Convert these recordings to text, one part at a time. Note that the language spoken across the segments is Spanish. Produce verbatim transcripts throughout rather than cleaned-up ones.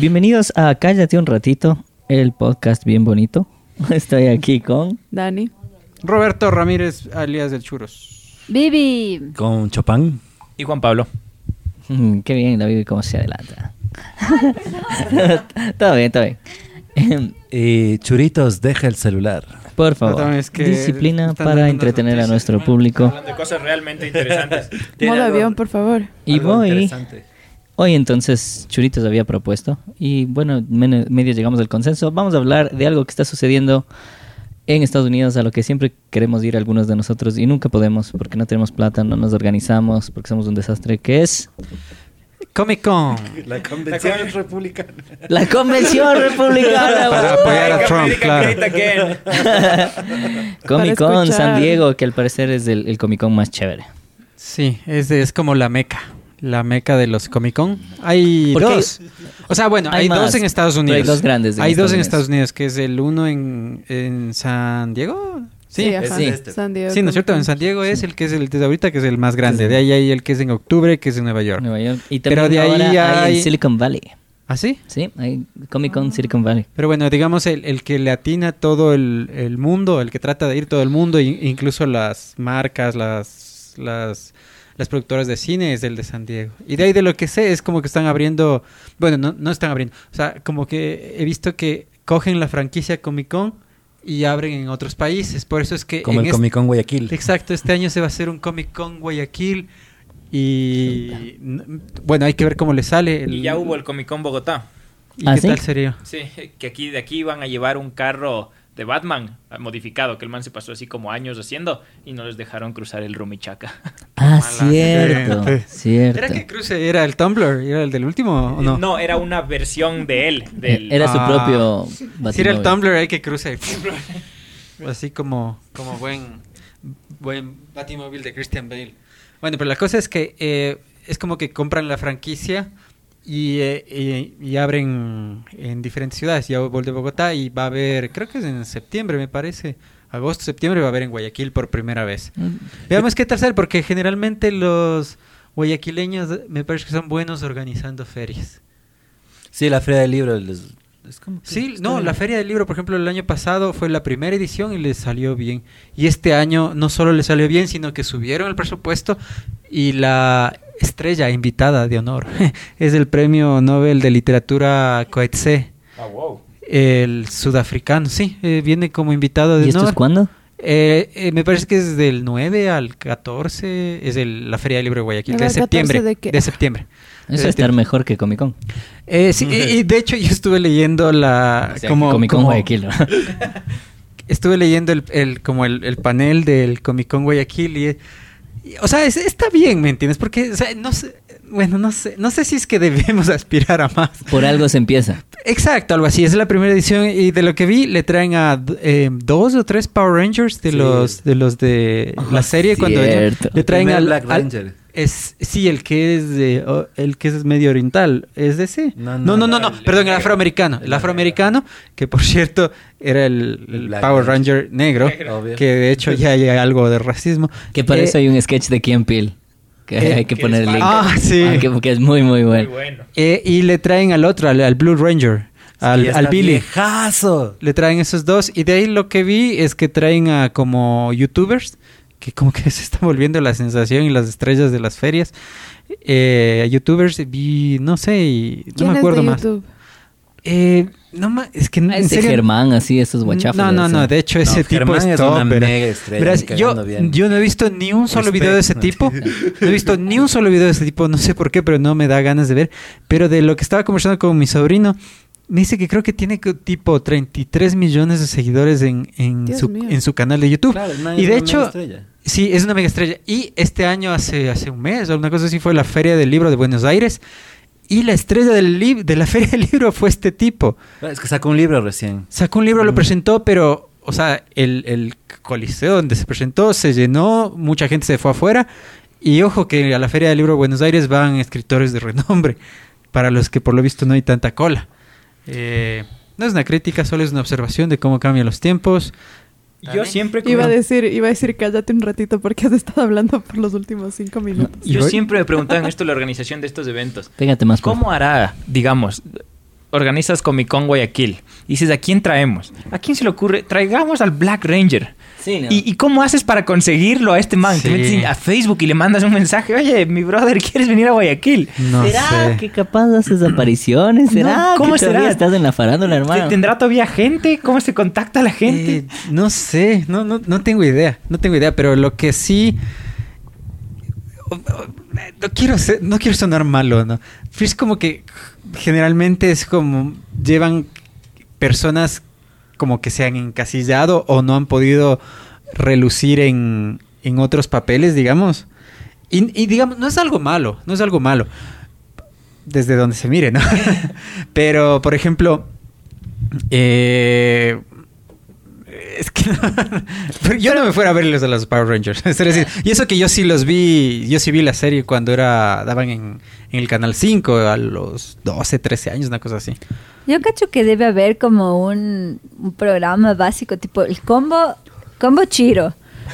Bienvenidos a Cállate un ratito, el podcast bien bonito. Estoy aquí con Dani, Roberto Ramírez, alias del Churros, Vivi, con Chopin y Juan Pablo. Mm, qué bien, David, cómo se adelanta. Todo bien, todo bien. y Churitos, deja el celular. Por favor, Perdón, es que disciplina están para dando entretener a noticias, nuestro hermano. público. Hablando de cosas realmente interesantes. modo avión, por favor. Y Algo voy. interesante. Hoy entonces Churitos había propuesto y bueno, men- medio llegamos al consenso. Vamos a hablar de algo que está sucediendo en Estados Unidos, a lo que siempre queremos ir algunos de nosotros y nunca podemos porque no tenemos plata, no nos organizamos, porque somos un desastre, que es Comic Con. La convención republicana. la Convención Republicana. Para apoyar a Trump, claro. Comic Con Para escuchar. San Diego, que al parecer es el, el Comic Con más chévere. Sí, es, es como la meca. La meca de los Comic Con. Hay Porque dos. O sea, bueno, hay hay, más, dos en Estados pero Unidos. hay dos grandes en Hay Estados dos en Unidos. Estados Unidos, que es el uno en, en San Diego. Sí, ajá. sí. San Diego. Sí, ¿no es cierto? En San Diego es el que es el de ahorita, que es el más grande. Sí. De ahí hay el que es en octubre, que es en Nueva York. Nueva York. Y también Pero de ahí ahora hay hay- en Silicon Valley. ¿Ah, sí? Sí, hay Comic Con Silicon Valley. Pero bueno, digamos, el, el que le atina todo el, el mundo, el que trata de ir todo el mundo, in- incluso las marcas, las, las, las productoras de cine, es el de San Diego. Y de ahí de lo que sé es como que están abriendo, bueno, no, no están abriendo, o sea, como que he visto que cogen la franquicia Comic Con y abren en otros países. Por eso es que... Como en el este- Comic Con Guayaquil. Exacto, este año se va a hacer un Comic Con Guayaquil y n- bueno, hay que ver cómo le sale. el- Y ya hubo el Comic Con Bogotá. ¿Y ¿Ah, qué sí? tal sería? Sí, que aquí de aquí iban a llevar un carro de Batman modificado, que el man se pasó así como años haciendo y no les dejaron cruzar el Rumichaca. Ah, mala cierto, gente. cierto. ¿Era que cruce? ¿Era el Tumblr? ¿Era el del último o no? No, era una versión de él. Del... Era su Ah. propio Si era el Batimóvil. Tumblr, hay que cruce. Así como, como buen, buen Batimóvil de Christian Bale. Bueno, pero la cosa es que eh, es como que compran la franquicia y, eh, y, y abren en diferentes ciudades. Ya hubo el de Bogotá y va a haber, creo que es en septiembre, me parece. Agosto, septiembre va a haber en Guayaquil por primera vez. Mm. Veamos qué tal sale, porque generalmente los guayaquileños me parece que son buenos organizando ferias. Sí, la Feria del Libro. les- es como que Sí, está no, bien. la Feria del Libro, por ejemplo, el año pasado fue la primera edición y les salió bien. Y este año no solo les salió bien, sino que subieron el presupuesto y la estrella invitada de honor es el Premio Nobel de Literatura Coetzee, Ah, wow. el sudafricano, sí, eh, viene como invitado de ¿Y esto honor. es cuándo? Eh, eh, me parece que es del nueve al catorce, es el- la Feria del Libro de Guayaquil, ¿El de catorce septiembre. de qué? De septiembre. Eso De es estar mejor que Comic Con. Eh, sí, y, y de hecho yo estuve leyendo la... O sea, como, Comic Con como- Guayaquil, ¿no? Estuve leyendo el, el como el, el panel del Comic Con Guayaquil y, y, o sea, es- está bien, ¿me entiendes? Porque, o sea, no sé, bueno, no sé, no sé si es que debemos aspirar a más. Por algo se empieza. Exacto, algo así. Es la primera edición y de lo que vi le traen a eh, dos o tres Power Rangers de Sí. los de los de la Ah, serie cuando cierto. le traen Primer al, Black al- Ranger. es sí el que es de oh, el que es medio oriental es de ese No, no no, no no, no, el- perdón el el afroamericano el negro. afroamericano que por cierto era el, El el Black Power Ranger. Ranger negro, Negro. Obvio. que de hecho ya hay algo de racismo Que para Eh, eso hay un sketch de Key and Peele. Que eh, hay que que poner es el link. ah, sí. Ah, que, que es muy, muy Muy bueno. bueno. eh, y le traen al otro al, al Blue Ranger al, Sí, al está Billy viejazo. le traen esos dos y de ahí lo que vi es que traen a como youtubers que como que se está volviendo la sensación y las estrellas de las ferias. Eh, youtubers vi no sé y no ¿Quién me es acuerdo de más. YouTube? Eh, no ma- es que en Ah, ese serio- Germán, así, esos guachafos. No, no, no, de hecho ese No, tipo Germán es es top, una verás. mega estrella, Verás, ni yo, cagando bien. yo no he visto ni un solo Respect, video de ese ¿no? tipo. No he visto ni un solo video de ese tipo, no sé por qué, pero no me da ganas de ver. Pero de lo que estaba conversando con mi sobrino, me dice que creo que tiene co- tipo treinta y tres millones de seguidores en, en, Dios su, mío. en su canal de YouTube. Claro, el man Y es de una hecho, mega estrella. sí, es una mega estrella. Y este año, hace, hace un mes o una cosa así, fue la Feria del Libro de Buenos Aires. Y la estrella del lib- de la Feria del Libro fue este tipo. Es que sacó un libro recién. Sacó un libro, lo Mm. presentó, pero, o sea, el, el coliseo donde se presentó se llenó, mucha gente se fue afuera. Y ojo que a la Feria del Libro de Buenos Aires van escritores de renombre, para los que por lo visto no hay tanta cola. Eh, no es una crítica, solo es una observación de cómo cambian los tiempos. Yo siempre... Iba a como- decir, iba a decir cállate un ratito porque has estado hablando por los últimos cinco minutos. Y Yo voy- siempre me preguntaba en esto la organización de estos eventos. Pégate más. por ¿Cómo hará, digamos, organizas Comic Con Guayaquil. Y dices, ¿a quién traemos? ¿A quién se le ocurre? Traigamos al Black Ranger. Sí, ¿no? ¿Y, ¿Y cómo haces para conseguirlo a este man? Sí. Te metes a Facebook y le mandas un mensaje. Oye, mi brother, ¿quieres venir a Guayaquil? No ¿Será sé. que capaz haces apariciones? ¿Será No, ¿cómo que todavía será? estás en la farándula, hermano? ¿Tendrá todavía gente? ¿Cómo se contacta a la gente? Eh, no sé, no, no, no tengo idea, no tengo idea, pero lo que sí... No quiero ser- no quiero sonar malo, ¿no? Pero es como que generalmente es como llevan personas como que se han encasillado o no han podido relucir en, en otros papeles, digamos. Y, y digamos, no es algo malo, no es algo malo. Desde donde se mire, ¿no? Pero, por ejemplo, eh, es que no, pero yo no me fuera a verlos a los Power Rangers. Es decir, y eso que yo sí los vi, yo sí vi la serie cuando era daban en, en el Canal cinco a los doce, trece años, una cosa así. Yo cacho que debe haber como un, un programa básico, tipo el combo, combo Chiro.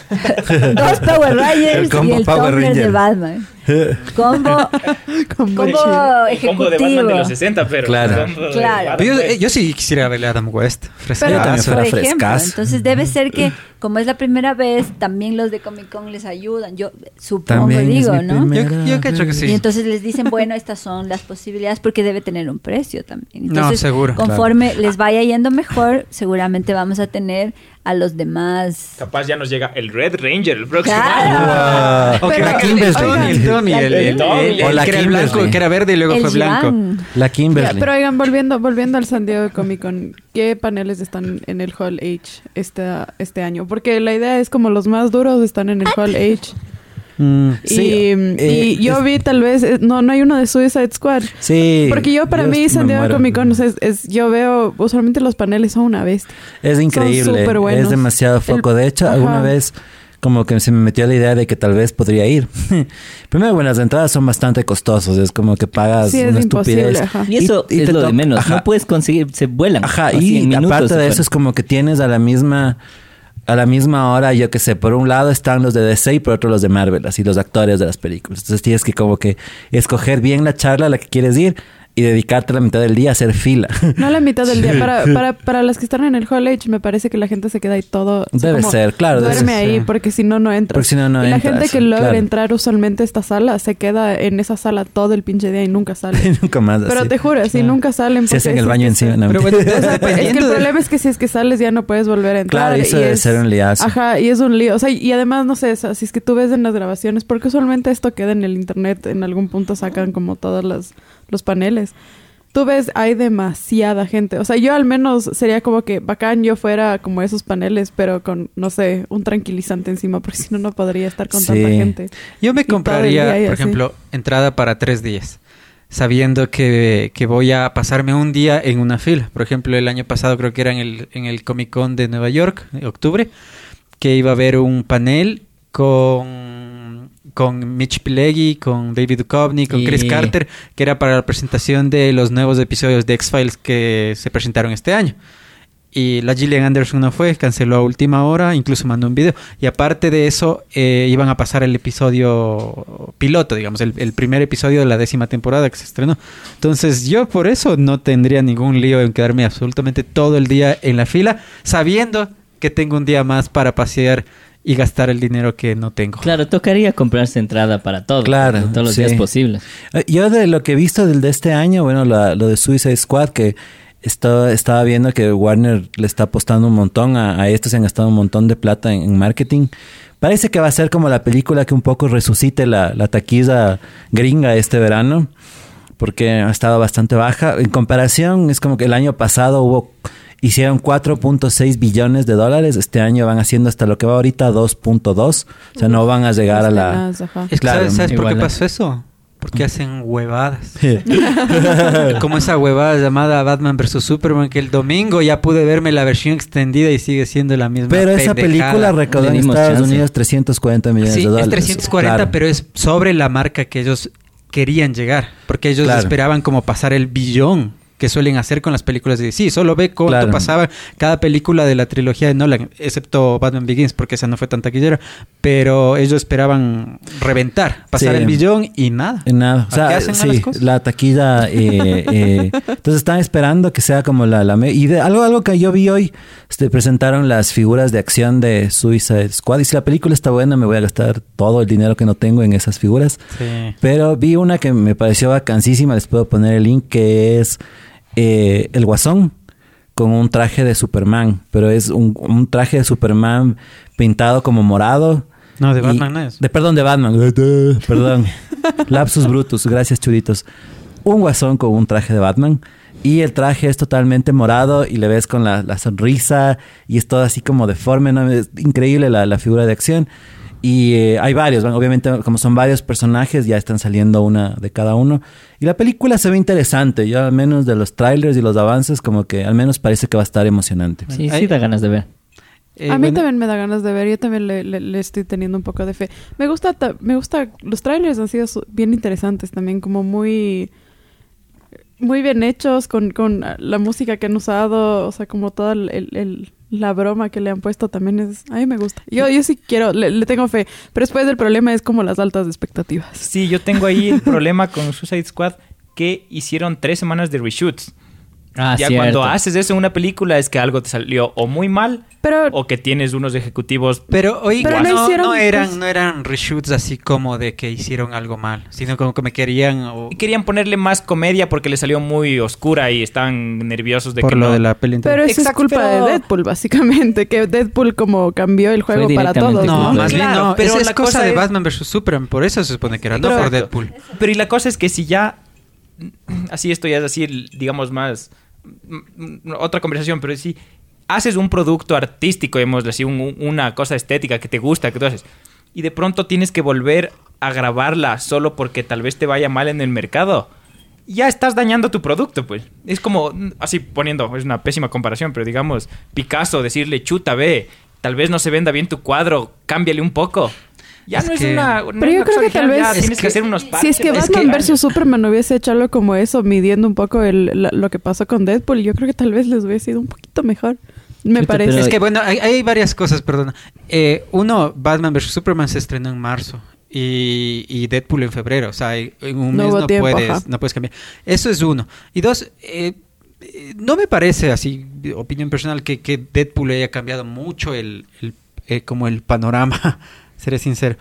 Dos Power Rangers El combo y el Power Tumblr Ranger. de Batman. Combo, Como combo chido. El combo de Batman de ejecutivo. los sesenta, pero... Claro. el combo de Claro. Adam Pero yo, West. yo sí quisiera verle a Adam West. Yo Frescazo. también fuera Por ejemplo, frescazo. entonces debe ser que como es la primera vez, también los de Comic Con les ayudan. Yo supongo, También es digo, mi ¿no? primera Yo- yo cacho que sí. Y entonces les dicen, bueno, estas son las posibilidades porque debe tener un precio también. No, Entonces, seguro. conforme les vaya yendo mejor, seguramente vamos a tener a los demás. Capaz ya nos llega el Red Ranger el próximo Claro. año. O que Pero- la oigan, Kimberly. oigan, El Tommy, el, el, el- Tommy, el- o la que era el Kimberly. blanco, que era verde y luego El fue blanco. Jan. La Ya, Kimberly. pero oigan, volviendo, volviendo al San Diego Comic Con, ¿qué paneles están en el Hall H este, este año? Porque la idea es como los más duros están en el Hall H. Mm, Y, sí, eh, y yo es- vi tal vez, eh, no, no hay uno de Suicide Squad. Sí. Porque yo para mí me San Diego muero. Comic Con, o sea, es, es- yo veo, usualmente los paneles son una bestia. Es increíble. súper buenos. Es demasiado foco. El- de hecho, Ajá. alguna vez como que se me metió la idea de que tal vez podría ir. Primero, bueno, las entradas son bastante costosos. Es como que pagas Sí, es una imposible, estupidez. ajá. Y eso Y- y es te lo de to- menos. Ajá. No puedes conseguir, se vuelan. Ajá, Así en y minutos aparte se de fueron. eso es como que tienes a la misma a la misma hora, yo que sé, por un lado están los de D C y por otro los de Marvel, así los actores de las películas. Entonces tienes que como que escoger bien la charla a la que quieres ir y dedicarte la mitad del día a hacer fila. No la mitad del día. Para, para, para las que están en el Hall H, me parece que la gente se queda ahí todo. así Debe como ser, claro, debe Duerme ser. ahí porque si no, no entra. Porque si no, no y la entras, gente que logra claro. entrar usualmente a esta sala se queda en esa sala todo el pinche día y nunca sale. Nunca más. Pero así. te juro, así nunca salen. Se hacen porque el si baño es que encima. sal- no, Pero bueno, mentira. O sea, es que el Dependiendo de- problema es que si es que sales ya no puedes volver a entrar. Claro, y eso y debe es- ser un liazo. Ajá, y es un lío. O sea, y además, no sé, o sea, si es que tú ves en las grabaciones, porque usualmente esto queda en el internet, en algún punto sacan como todos los, los paneles. Tú ves, hay demasiada gente. O sea, yo al menos sería como que bacán yo fuera como esos paneles, pero con, no sé, un tranquilizante encima, porque si no, no podría estar con Sí. tanta gente. Yo me Y todo el compraría, día ahí por así. ejemplo, entrada para tres días, sabiendo que, que voy a pasarme un día en una fila. Por ejemplo, el año pasado creo que era en el, en el Comic Con de Nueva York, en octubre, que iba a haber un panel con, con Mitch Pileggi, con David Duchovny, con Chris Y- Carter, que era para la presentación de los nuevos episodios de X-Files que se presentaron este año. Y la Gillian Anderson no fue, canceló a última hora, incluso mandó un video. Y aparte de eso, eh, iban a pasar el episodio piloto, digamos, el, el primer episodio de la décima temporada que se estrenó. Entonces yo por eso no tendría ningún lío en quedarme absolutamente todo el día en la fila, sabiendo que tengo un día más para pasear y gastar el dinero que no tengo. Claro, tocaría comprarse entrada para todo. Claro, de todos los sí. días posibles. Eh, Yo de lo que he visto del de este año, bueno, la- lo de Suicide Squad, que esto- estaba viendo que Warner le está apostando un montón a, a esto, se han gastado un montón de plata en, en marketing. Parece que va a ser como la película que un poco resucite la, la taquilla gringa este verano, porque ha estado bastante baja. En comparación, es como que el año pasado hubo hicieron cuatro punto seis billones de dólares. Este año van haciendo hasta lo que va ahorita dos punto dos. O sea, no van a llegar a la... Penas, ajá. Es que, Claro, ¿sabes, ¿sabes por qué igual, ¿eh? pasó eso? Porque hacen huevadas. Como esa huevada llamada Batman versus Superman, que el domingo ya pude verme la versión extendida y sigue siendo la misma Pero esa pendejada. película recaudó Le en dimos Estados chance. Unidos trescientos cuarenta millones Sí, de dólares. es trescientos cuarenta, Claro. pero es sobre la marca que ellos querían llegar. Porque ellos Claro. esperaban como pasar el billón, que suelen hacer con las películas de D C. Solo ve cuánto Claro. pasaba cada película de la trilogía de Nolan, excepto Batman Begins, porque esa no fue tan taquillera. Pero ellos esperaban reventar, pasar Sí. el billón y nada. En nada. O ¿A qué sea, hacen a las sí, cosas? la taquilla. Eh, eh, entonces están esperando que sea como la. la me- y de, algo, algo que yo vi hoy, este, presentaron las figuras de acción de Suicide Squad. Y si la película está buena, me voy a gastar todo el dinero que no tengo en esas figuras. Sí. Pero vi una que me pareció vacancísima, les puedo poner el link, que es eh, el Guasón con un traje de Superman. Pero es un, un traje de Superman pintado como morado. No, de Y- Batman no es. De, perdón, de Batman. Perdón. Lapsus brutus. Gracias, churitos. Un Guasón con un traje de Batman. Y el traje es totalmente morado y le ves con la, la sonrisa y es todo así como deforme, ¿no? Es increíble la, la figura de acción. Y eh, hay varios, ¿no? Obviamente como son varios personajes ya están saliendo una de cada uno. Y la película se ve interesante, yo al menos de los trailers y los avances como que al menos parece que va a estar emocionante. Sí, Ahí- sí da ganas de ver. Eh, a mí bueno, también me da ganas de ver, yo también le, le- le estoy teniendo un poco de fe. Me gusta, ta- me gusta, los trailers han sido su- bien interesantes también, como muy, muy bien hechos con, con la música que han usado, o sea, como toda el, el- el- la broma que le han puesto también es, a mí me gusta. Yo, yo sí quiero, le, le tengo fe, pero después el problema es como las altas expectativas. Sí, yo tengo ahí el problema con Suicide Squad que hicieron tres semanas de reshoots. Ah, ya cierto. cuando haces eso en una película es que algo te salió o muy mal Pero o que tienes unos ejecutivos. Pero hoy Pero no, no hicieron, no eran, pues- no eran reshoots así como de que hicieron algo mal, sino como que me querían o Querían ponerle más comedia porque le salió muy oscura y están nerviosos de por que lo no. de la peli anterior. Pero eso Exacto, es culpa pero- de Deadpool, básicamente. Que Deadpool como cambió el juego Fue para directamente todos, No, ¿no? culpa más bien Claro, no. pero Esa es la cosa cosa de es- Batman versus Superman. Por eso se supone que era, no por Exacto. Deadpool. Pero y la cosa es que si ya así esto ya es así, digamos más mm, otra conversación, pero si haces un producto artístico, digamos así, un- un- una cosa estética que te gusta, que tú haces, y de pronto tienes que volver a grabarla solo porque tal vez te vaya mal en el mercado, ya estás dañando tu producto, pues. Es como, mm, así poniendo, es una pésima comparación, pero digamos, Picasso, decirle, chuta, ve, tal vez no se venda bien tu cuadro, cámbiale un poco. Ya Es no que- es una... no Pero es yo una creo cosa que tal original, ya vez- tienes es que que- hacer unos Si parches. es que ¿no? Batman versus Superman hubiese hecho algo como eso, midiendo un poco el, la- lo que pasó con Deadpool, yo creo que tal vez les hubiese sido un poquito mejor. Me Chuta, parece. pero- Es que bueno, hay, hay varias cosas, perdona. Eh, uno, Batman versus Superman se estrenó en marzo. Y, y Deadpool en febrero. O sea, en un No mes hubo no, tiempo, puedes, ajá. no puedes cambiar. Eso es uno. Y dos, eh, eh, no me parece así, opinión personal, que, que Deadpool haya cambiado mucho el, el, eh, como el panorama, seré sincero.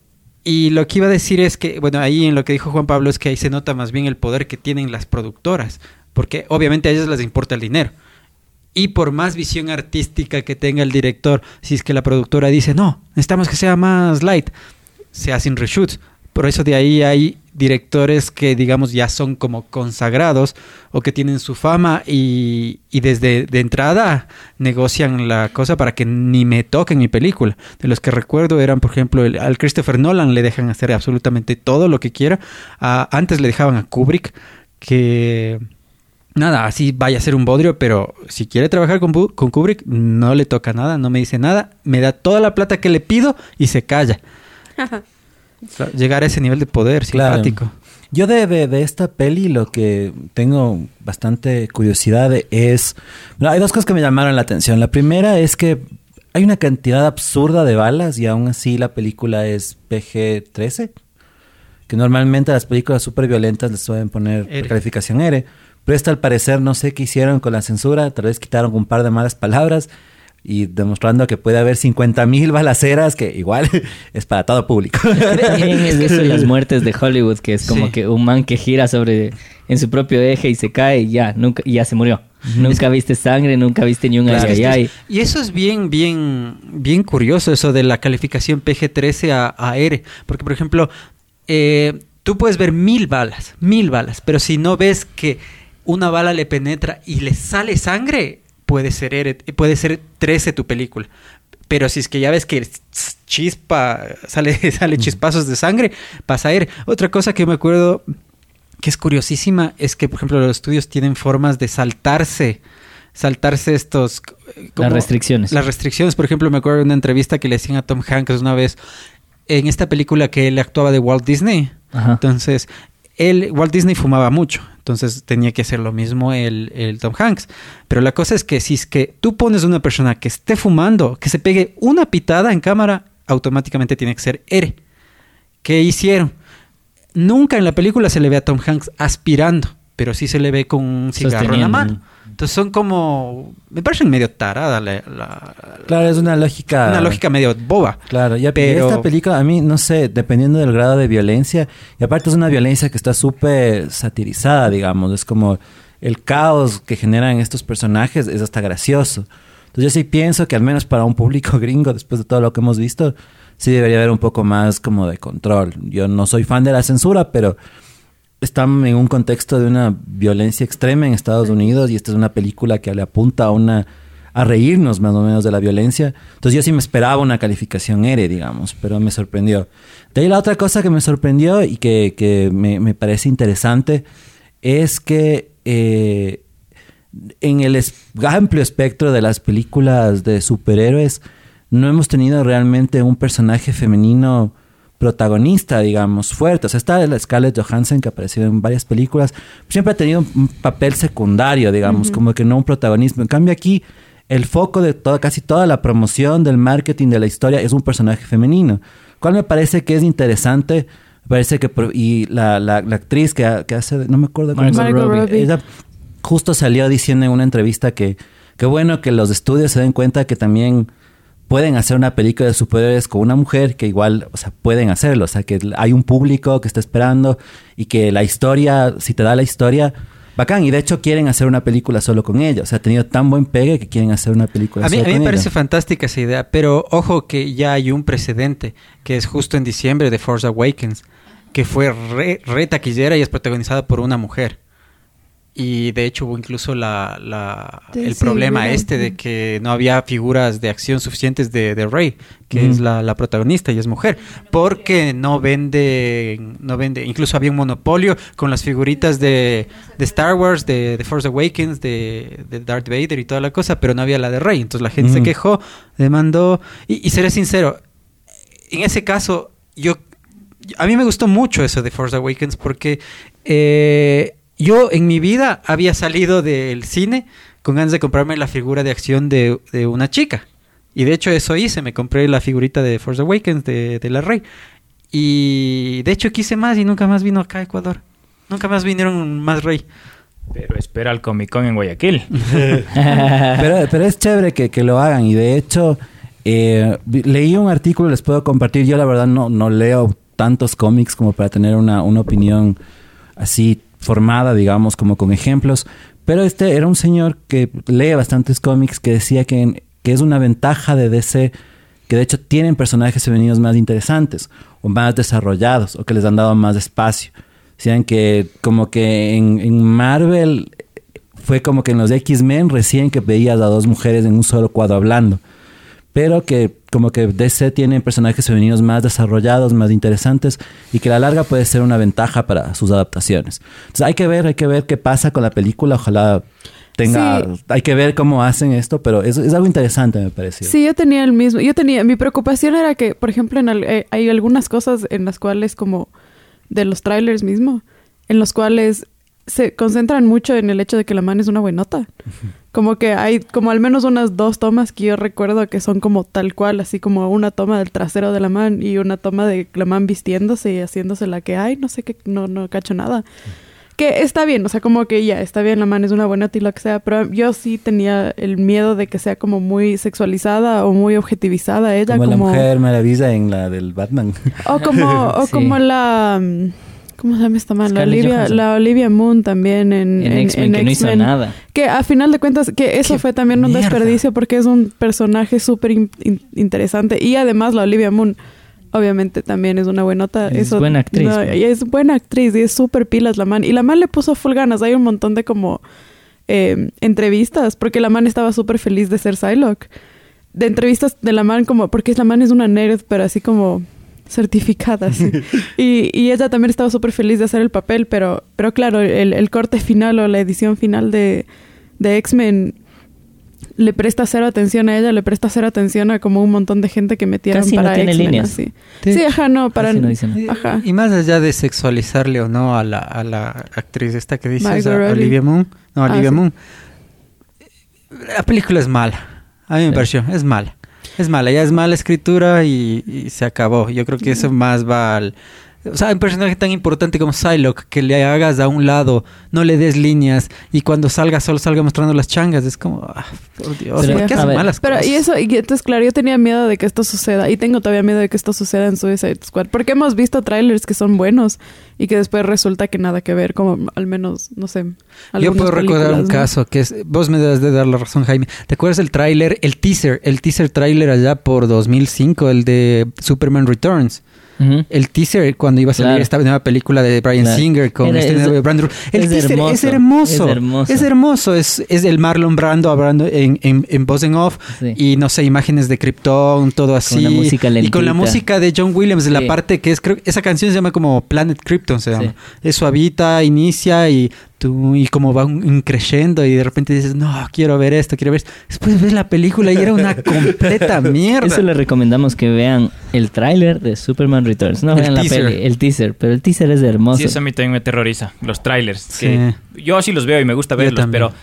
Y lo que iba a decir es que, bueno, ahí en lo que dijo Juan Pablo es que ahí se nota más bien el poder que tienen las productoras, porque obviamente a ellas les importa el dinero. Y por más visión artística que tenga el director, si es que la productora dice, no, necesitamos que sea más light, se hacen reshoots. Por eso de ahí hay directores que, digamos, ya son como consagrados o que tienen su fama y, y desde de entrada negocian la cosa para que ni me toquen mi película. De los que recuerdo eran, por ejemplo, el, al Christopher Nolan le dejan hacer absolutamente todo lo que quiera. A, antes le dejaban a Kubrick que... Nada, así vaya a ser un bodrio, pero si quiere trabajar con, Bu- con Kubrick, no le toca nada, no me dice nada, me da toda la plata que le pido y se calla. O sea, llegar a ese nivel de poder, Claro. simpático. Yo de, de, de esta peli lo que tengo bastante curiosidad de es... Bueno, hay dos cosas que me llamaron la atención. La primera es que hay una cantidad absurda de balas y aún así la película es P G trece. Que normalmente a las películas súper violentas les suelen poner R. calificación R. Pero esta al parecer no sé qué hicieron con la censura. Tal vez quitaron un par de malas palabras y demostrando que puede haber cincuenta mil balaceras que igual es para todo público. También es de eso de las muertes de Hollywood, que es como Sí. que un man que gira sobre en su propio eje y se cae y ya, nunca, y ya se murió. Nunca viste sangre, nunca viste ni un Claro, ay, es que ay, es- ay. Y eso es bien, bien, bien curioso, eso de la calificación P G trece a, a R. Porque, por ejemplo, eh, tú puedes ver mil balas, mil balas, pero si no ves que una bala le penetra y le sale sangre, puede ser R, puede ser trece tu película. Pero si es que ya ves que chispa, sale, sale chispazos de sangre, pasa a R. Otra cosa que me acuerdo que es curiosísima es que, por ejemplo, los estudios tienen formas de saltarse, saltarse estos... eh, como- Las restricciones. Las restricciones, por ejemplo, me acuerdo de una entrevista que le hacían a Tom Hanks una vez en esta película que él actuaba de Walt Disney. Ajá. Entonces, él, Walt Disney fumaba mucho, entonces tenía que hacer lo mismo el, el Tom Hanks. Pero la cosa es que si es que tú pones a una persona que esté fumando, que se pegue una pitada en cámara, automáticamente tiene que ser R. ¿Qué hicieron? Nunca en la película se le ve a Tom Hanks aspirando, pero sí se le ve con un cigarro en la mano. Entonces son como... Me parecen medio tarada la, la, Claro, es una lógica... Una lógica medio boba. Claro, ya, pero... esta película, a mí, no sé, dependiendo del grado de violencia, y aparte es una violencia que está súper satirizada, digamos, es como el caos que generan estos personajes es hasta gracioso. Entonces yo sí pienso que al menos para un público gringo, después de todo lo que hemos visto, sí debería haber un poco más como de control. Yo no soy fan de la censura, pero... están en un contexto de una violencia extrema en Estados Unidos y esta es una película que le apunta a una a reírnos más o menos de la violencia. Entonces yo sí me esperaba una calificación R, digamos, pero me sorprendió. De ahí la otra cosa que me sorprendió y que, que me, me parece interesante es que eh, en el es, amplio espectro de las películas de superhéroes no hemos tenido realmente un personaje femenino protagonista, digamos, fuerte. O sea, está la Scarlett Johansson, que ha aparecido en varias películas, siempre ha tenido un papel secundario, digamos, uh-huh. como que no un protagonismo. En cambio aquí, el foco de toda, casi toda la promoción del marketing de la historia es un personaje femenino, cual me parece que es interesante. Me parece que, y la, la, la actriz que, que hace, no me acuerdo cómo se llama, Robbie. Ella justo salió diciendo en una entrevista que, que bueno, que los estudios se den cuenta que también pueden hacer una película de superhéroes con una mujer, que igual, o sea, pueden hacerlo. O sea, que hay un público que está esperando y que la historia, si te da la historia, bacán. Y de hecho quieren hacer una película solo con ella. O sea, ha tenido tan buen pegue que quieren hacer una película a mí, solo a mí con me parece ella. fantástica esa idea, pero ojo que ya hay un precedente, que es justo en diciembre de Force Awakens, que fue re, re taquillera y es protagonizada por una mujer. Y de hecho hubo incluso la, la Sí, el sí, problema mira. este de que no había figuras de acción suficientes de, de Rey, que Mm. es la, la protagonista y es mujer, porque no vende, no vende, incluso había un monopolio con las figuritas de, de Star Wars, de, de Force Awakens, de, de Darth Vader y toda la cosa, pero no había la de Rey. Entonces la gente Mm. se quejó, demandó, y, y seré sincero, en ese caso, yo, a mí me gustó mucho eso de Force Awakens porque eh, yo en mi vida había salido del cine con ganas de comprarme la figura de acción de, de una chica. Y de hecho eso hice, me compré la figurita de Force Awakens de, de la Rey. Y de hecho quise más y nunca más vino acá a Ecuador. Nunca más vinieron más Rey. Pero espera al Comic Con en Guayaquil. pero, pero es chévere que, que lo hagan. Y de hecho, eh, leí un artículo, les puedo compartir. Yo la verdad no, no leo tantos cómics como para tener una, una opinión así formada, digamos, como con ejemplos. Pero este era un señor que lee bastantes cómics que decía que, que es una ventaja de D C, que de hecho tienen personajes femeninos más interesantes o más desarrollados o que les han dado más espacio. Decían que como que en, en Marvel fue como que en los X-Men recién que veías a dos mujeres en un solo cuadro hablando. Pero que como que D C tiene personajes femeninos más desarrollados, más interesantes y que a la larga puede ser una ventaja para sus adaptaciones. Entonces hay que ver, hay que ver qué pasa con la película. Ojalá tenga... Sí. Hay que ver cómo hacen esto, pero es, es algo interesante, me pareció. Sí, yo tenía el mismo... Yo tenía... Mi preocupación era que, por ejemplo, en el, eh, hay algunas cosas en las cuales como de los trailers mismo, en los cuales se concentran mucho en el hecho de que la man es una buenota. Uh-huh. Como que hay como al menos unas dos tomas que yo recuerdo que son como tal cual, así como una toma del trasero de la man y una toma de la man vistiéndose y haciéndose la que hay, no sé qué, no, no cacho nada. Uh-huh. Que está bien, o sea, como que ya, está bien, la man es una buenota y lo que sea, pero yo sí tenía el miedo de que sea como muy sexualizada o muy objetivizada ella. Como, como... la Mujer Maravilla en la del Batman. O como, o sí. como la... ¿Cómo se llama esta man? La Olivia, la Olivia Moon también en, en, en X-Men, que X-Men, no hizo nada. Que a final de cuentas, que eso ¡Qué fue también un mierda! desperdicio porque es un personaje súper in, in, interesante. Y además la Olivia Moon, obviamente, también es una buenota. Es eso, buena actriz. No, es buena actriz y es súper pilas la man. Y la man le puso full ganas. Hay un montón de como eh, entrevistas porque la man estaba súper feliz de ser Psylocke. De entrevistas de la man como... Porque la man es una nerd, pero así como... certificada, sí. y, y ella también estaba súper feliz de hacer el papel, pero, pero claro, el, el corte final o la edición final de, de X-Men le presta cero atención a ella, le presta cero atención a como un montón de gente que metieron Casi para no tiene X-Men, líneas. así. Sí. Sí, ajá, no, para... Casi no dice nada. Y- Ajá. Y más allá de sexualizarle o no a la, a la actriz esta que dices, Margot a Robbie. Olivia Munn. No, Ah, Olivia sí. Munn. La película es mala. A mí me Sí. pareció, es mala. Es mala, ya es mala escritura y, y se acabó. Yo creo que eso más va al... O sea, un personaje tan importante como Psylocke, que le hagas a un lado, no le des líneas, y cuando salga solo salga mostrando las changas. Es como, ah, por Dios, Pero, ¿por qué a hacen ver, malas Pero cosas? y eso, y entonces claro, yo tenía miedo de que esto suceda y tengo todavía miedo de que esto suceda en Suicide Squad, porque hemos visto trailers que son buenos y que después resulta que nada que ver, como al menos, no sé. Yo algunas puedo recordar un películas, ¿no? caso que es, vos me debes de dar la razón, Jaime. ¿Te acuerdas el tráiler, el teaser, el teaser tráiler allá por dos mil cinco, el de Superman Returns? Ujú. El teaser cuando iba a salir Claro. esta nueva película de Bryan Claro. Singer con Era- este es- nuevo Brandon. El es teaser hermoso, es hermoso. es hermoso. Es hermoso. Es, es el Marlon Brando hablando en, en, en voz en off Sí. y no sé, imágenes de Krypton, todo así. la música y con la lentita. música de John Williams, de la Sí. parte que es, creo esa canción se llama como Planet Krypton, se llama. Sí. Es suavita, inicia y tú, y como va un- creciendo y de repente dices, no, quiero ver esto, quiero ver esto. Después ves la película y era una completa mierda. Eso les recomendamos que vean el tráiler de Superman Returns. No El vean la teaser. peli, el teaser. Pero el teaser es hermoso. Sí, eso a mí también me aterroriza, los trailers. Sí. Que yo sí los veo y me gusta Yo verlos, también. pero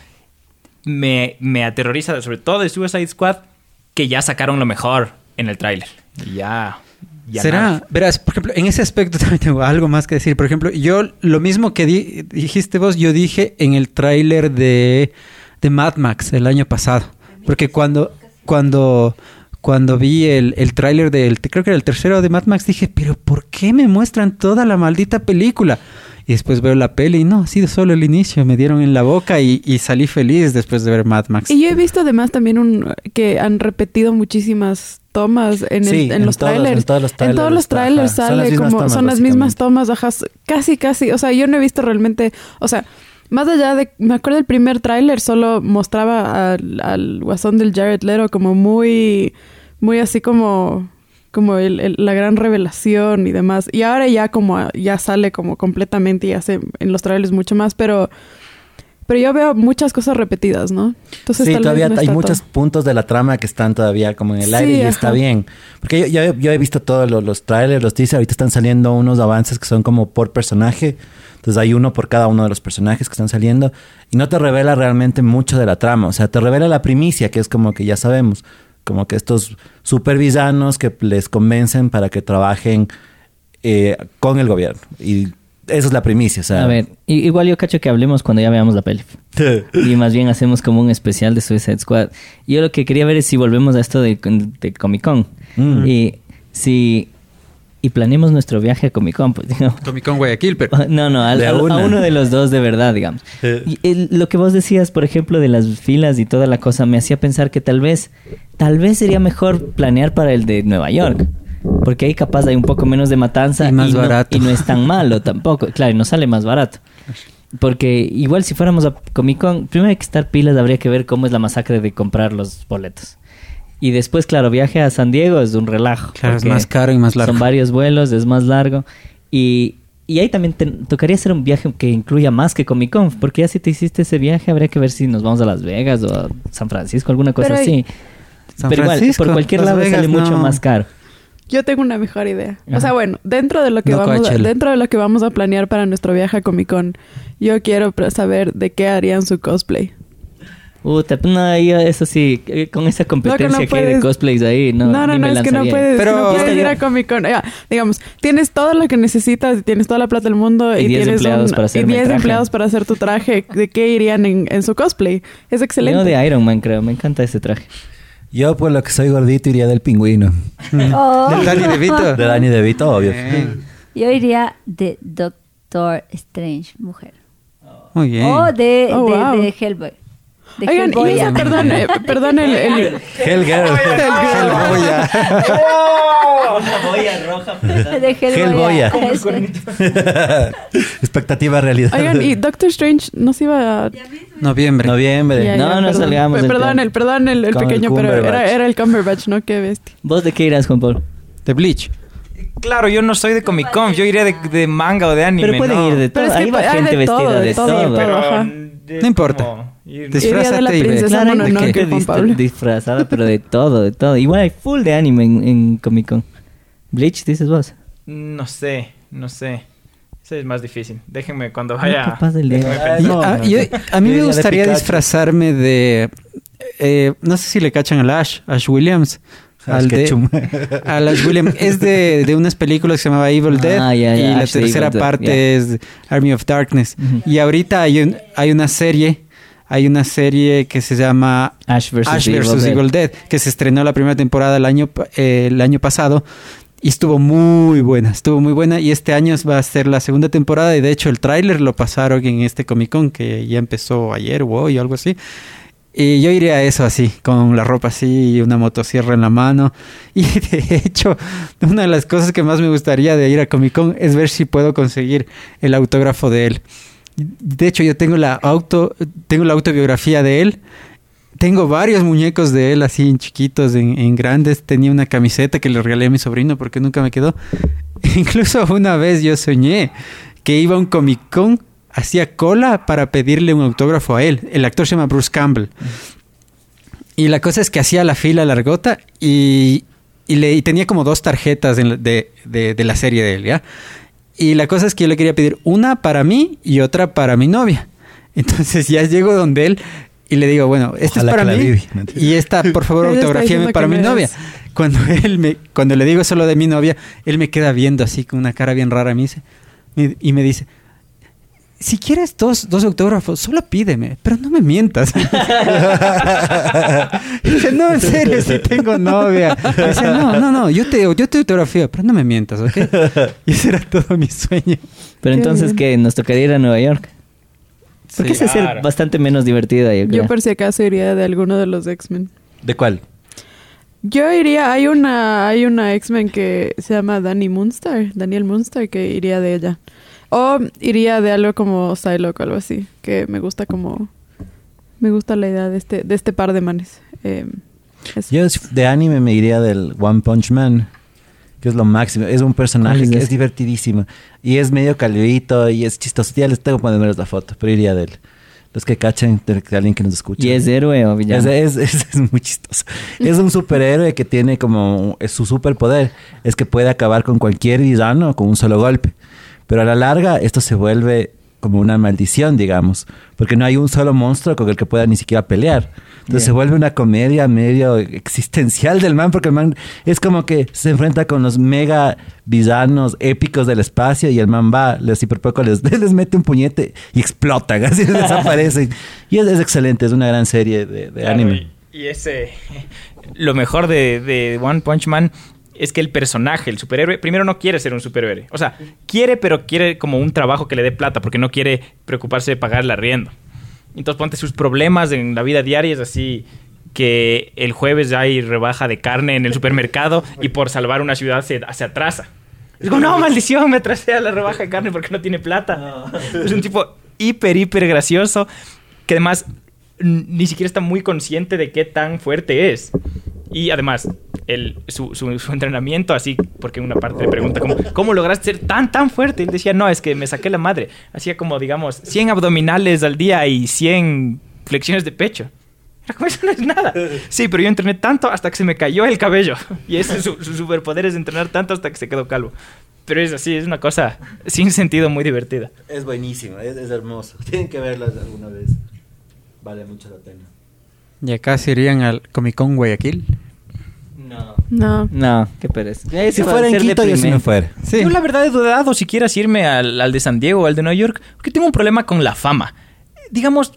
me, me aterroriza, sobre todo de Suicide Squad, que ya sacaron lo mejor en el tráiler. Y ya, ya ¿Será? nada. Verás, por ejemplo, en ese aspecto también tengo algo más que decir. Por ejemplo, yo lo mismo que di- dijiste vos, yo dije en el tráiler de, de Mad Max el año pasado. Porque cuando, cuando, cuando vi el, el tráiler del, creo que era el tercero de Mad Max, dije, pero ¿por qué me muestran toda la maldita película? Y después veo la peli y no, ha sido solo el inicio. Me dieron en la boca y, y salí feliz después de ver Mad Max. Y yo he visto además también un que han repetido muchísimas tomas en, el- Sí, en en los todos- trailers. en todos los trailers En todos los está, trailers ajá. Son las sale mismas como tomas, son las mismas básicamente. tomas, ajá, s- casi casi, o sea, yo no he visto realmente, o sea, más allá de, me acuerdo el primer tráiler solo mostraba al, al guasón del Jared Leto como muy muy así como como el, el- la gran revelación y demás. Y ahora ya como ya sale como completamente y hace en los trailers mucho más, pero pero yo veo muchas cosas repetidas, ¿no? Entonces Sí, tal todavía vez no hay está muchos todo. puntos de la trama que están todavía como en el Sí, aire y ajá. está bien. Porque yo, yo, yo he visto todos los, los trailers, los teasers, ahorita están saliendo unos avances que son como por personaje. Entonces hay uno por cada uno de los personajes que están saliendo y no te revela realmente mucho de la trama. O sea, te revela la primicia, que es como que ya sabemos, como que estos supervillanos que les convencen para que trabajen eh, con el gobierno. Y esa es la primicia. O sea, A ver, i- igual yo cacho que hablemos cuando ya veamos la peli. Y más bien hacemos como un especial de Suicide Squad. Yo lo que quería ver es si volvemos a esto de, de Comic Con. Mm. Y si... Y planeemos nuestro viaje a Comic Con, pues, digamos. Comic Con Guayaquil, pero... No, no, al- De al- a una. uno de los dos de verdad, digamos. Eh. Y el- lo que vos decías, por ejemplo, de las filas y toda la cosa, me hacía pensar que tal vez, tal vez sería mejor planear para el de Nueva York. Porque ahí capaz hay un poco menos de matanza Y más no, barato. y no es tan malo tampoco. Claro, y nos sale más barato. Porque igual si fuéramos a Comic Con, primero hay que estar pilas, habría que ver cómo es la masacre de comprar los boletos. Y después, claro, viaje a San Diego es un relajo. Claro, es porque más caro y más largo. Son varios vuelos, es más largo. Y, y ahí también te- tocaría hacer un viaje que incluya más que Comic Con. Porque ya si te hiciste ese viaje, habría que ver si nos vamos a Las Vegas o a San Francisco, alguna cosa Pero hay- así. San Pero igual, Francisco, por cualquier Las lado Vegas, sale mucho no. más caro. Yo tengo una mejor idea. Ajá. O sea, bueno, dentro de lo que No vamos a, Coachella. dentro de lo que vamos a planear para nuestro viaje a Comic Con, yo quiero pre- saber de qué harían su cosplay. Puta, no, yo eso sí, eh, con esa competencia no que hay de puedes- cosplays ahí, no, No, no, ni no, me es que no lanzaría. puedes, Pero- no puedes ir Estaría- a Comic Con. Ya, digamos, tienes todo lo que necesitas, y tienes toda la plata del mundo Y y, diez tienes empleados un- para y hacerme el diez traje. empleados para hacer tu traje. ¿De qué irían en, en su cosplay? Es excelente. Yo de Iron Man, creo, me encanta ese traje. yo por lo que soy gordito iría del pingüino. Oh. Del Danny DeVito. De Danny DeVito, obvio. Bien. Yo iría de Doctor Strange, mujer. Muy bien. O de, Oh, de, wow. de Hellboy. De Oigan, y Hellboy. eso, perdón, eh, perdón, el, el- Hell Girl. Hellboya. Una boya roja. De Hellboy. Hellboy. Expectativa realidad. oigan, y Doctor Strange no se iba a... Noviembre. Noviembre. Ya, No, ya, no perdón. salgamos Pe- del Perdón, tema. el, perdón, el, el Con el pequeño, pero era, Cumberbatch. era el Cumberbatch, ¿no? Qué bestia. ¿Vos de qué irás, Juan Pablo? De Bleach. Claro, yo no soy de Comic Con, yo iría de, de manga o de anime. Pero pueden no. ir de todo. Pero es que Ahí va hay gente de todo, vestida de de todo, todo. de todo. Ajá. de- No importa. como ir- Dis- Iría de la Disfrázate y ve. princesa Claro, Mononoke que con dis- Pablo. disfrazada, pero de todo, de todo. Igual hay full de anime en, en Comic Con. Bleach, dices vos. No sé, no sé. Ese es más difícil. Déjenme cuando vaya. No, capaz del día. déjenme Ay, Y pensar. no, a, no, yo- no. a mí Yo me iría de gustaría Pikachu. disfrazarme de... eh, no sé si le cachan al Ash, Ash Williams. Ash Al de, Ketchum. al Ash Williams. Es de, de unas películas que se llamaba Evil Ah, Dead. ya, ya, y la Ash de tercera Evil Dead, parte ya. es Army of Darkness. Ujú. Y ahorita hay, un, hay una serie... Hay una serie que se llama Ash versus. Ash Evil versus Dead. Evil Dead, que se estrenó la primera temporada el año, pa- eh, el año pasado y estuvo muy buena, estuvo muy buena y este año va a ser la segunda temporada y de hecho el tráiler lo pasaron en este Comic Con que ya empezó ayer o hoy o algo así. Y yo iría a eso así, con la ropa así y una motosierra en la mano. Y de hecho, una de las cosas que más me gustaría de ir a Comic Con es ver si puedo conseguir el autógrafo de él. De hecho, yo tengo la auto, tengo la autobiografía de él. Tengo varios muñecos de él, así en chiquitos, en, en grandes. Tenía una camiseta que le regalé a mi sobrino porque nunca me quedó. Incluso una vez yo soñé que iba a un Comic Con, hacía cola para pedirle un autógrafo a él. El actor se llama Bruce Campbell. Y la cosa es que hacía la fila largota y, y, le, y tenía como dos tarjetas en la- de, de, de la serie de él, ¿ya? Y la cosa es que yo le quería pedir una para mí y otra para mi novia. Entonces ya llego donde él y le digo, bueno, esta Ojalá es para que la mí Bibi, ¿no? y esta, por favor, Ella está autografíame diciendo para que mi me novia. des. Cuando él me, cuando le digo solo de mi novia, él me queda viendo así con una cara bien rara, me dice, me- y me dice, si quieres dos, dos autógrafos, solo pídeme, pero no me mientas. Y dice, no, en serio, si tengo novia. Y dice, no, no, no, yo te, yo te autografío, pero no me mientas, ¿ok? Y ese era todo mi sueño. Pero Qué entonces, bien. ¿qué? ¿Nos tocaría ir a Nueva York? Porque Sí. ese es Claro. bastante menos divertida, yo creo. Yo por si acaso iría de alguno de los X-Men. ¿De cuál? Yo iría, hay una, hay una X-Men que se llama Danny Moonstar, Daniel Moonstar, que iría de ella. O iría de algo como Psylocke o algo así, que me gusta como, me gusta la idea de este, de este par de manes. Eh, eso. Yo de anime me iría del One Punch Man, que es lo máximo. Es un personaje ¿Cuál es que ese? es divertidísimo. Y es medio calvito y es chistoso. Ya les tengo que ponerles la foto, pero iría de él. Los que cachen, de de alguien que nos escuche. ¿Y es héroe o villano? Es, es, es- es muy chistoso. Es un superhéroe que tiene como... Es su superpoder. Es que puede acabar con cualquier villano con un solo golpe. Pero a la larga esto se vuelve como una maldición, digamos. Porque no hay un solo monstruo con el que pueda ni siquiera pelear. Entonces Yeah. se vuelve una comedia medio existencial del man. Porque el man es como que se enfrenta con los mega villanos épicos del espacio. Y el man va, les por poco les, les mete un puñete y explotan. Así desaparecen. Y es, es excelente. Es una gran serie de, de Claro, anime. Y, y ese. Lo mejor de, de One Punch Man es que el personaje, el superhéroe, primero no quiere ser un superhéroe. O sea, quiere, pero quiere como un trabajo que le dé plata, porque no quiere preocuparse de pagar el arriendo. Entonces, ponte sus problemas en la vida diaria, es así que el jueves ya hay rebaja de carne en el supermercado y por salvar una ciudad se, se atrasa. Digo, no, maldición, me atrasé a la rebaja de carne porque no tiene plata. Es un tipo hiper, hiper gracioso que además n- ni siquiera está muy consciente de qué tan fuerte es. Y además, el, su, su, su entrenamiento, así, porque en una parte le pregunta, como, ¿cómo lograste ser tan, tan fuerte? Y él decía, no, es que me saqué la madre. Hacía como, digamos, cien abdominales al día y cien flexiones de pecho. Era como, eso no es nada. Sí, pero yo entrené tanto hasta que se me cayó el cabello. Y ese es su, su superpoder, es entrenar tanto hasta que se quedó calvo. Pero es así, es una cosa sin sentido muy divertida. Es buenísimo, es, es hermoso. Tienen que verlas alguna vez. Vale mucho la pena. Y acá se irían al Comic Con Guayaquil. No. No. No, qué pereza. Eh, Si va a fuera en ser Quito, yo sí me deprimente. fuera. Sí. Yo la verdad he dudado si quieras irme al, al de San Diego o al de Nueva York, porque tengo un problema con la fama. Digamos,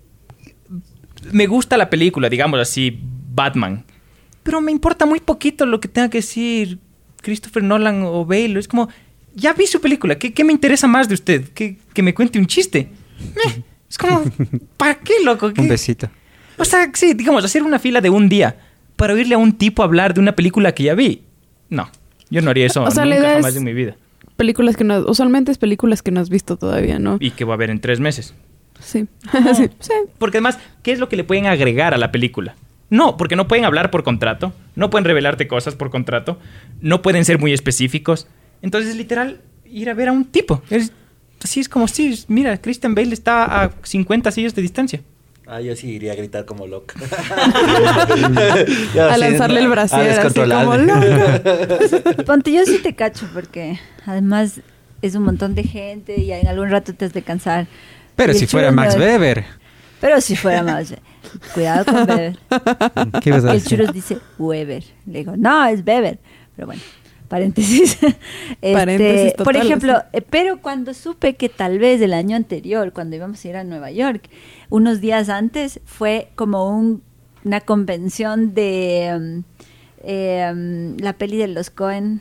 me gusta la película, digamos así, Batman, pero me importa muy poquito lo que tenga que decir Christopher Nolan o Bale. Es como, ya vi su película, ¿qué, qué me interesa más de usted? ¿Que, que me cuente un chiste? Eh, es como, ¿para qué, loco? ¿Qué? Un besito. O sea, sí, digamos, hacer una fila de un día para oírle a un tipo hablar de una película que ya vi. No, yo no haría eso O sea, la nunca idea jamás es- en mi vida. Películas que no... Usualmente es películas que no has visto todavía, ¿no? Y que va a haber en tres meses. Sí. sí. Sí. Porque además, ¿qué es lo que le pueden agregar a la película? No, porque no pueden hablar por contrato, no pueden revelarte cosas por contrato, no pueden ser muy específicos. Entonces, literal, ir a ver a un tipo. Es, así es como si, mira, Christian Bale está a cincuenta sillas de distancia. Ah, yo sí iría a gritar como loca. A lanzarle el brasier así como loca. Ponte, yo sí te cacho porque además es un montón de gente y en algún rato te has de cansar. Pero Y el si fuera Churros Max no- Weber. Pero si fuera Max Cuidado con Weber. ¿Qué ibas a El decir? Churros dice Weber. Le digo, no, es Weber. Pero bueno, paréntesis. Este, Paréntesis por total, ejemplo, así. eh, pero cuando supe que tal vez el año anterior, cuando íbamos a ir a Nueva York, unos días antes, fue como un- una convención de um, eh, um, la peli de los Coen.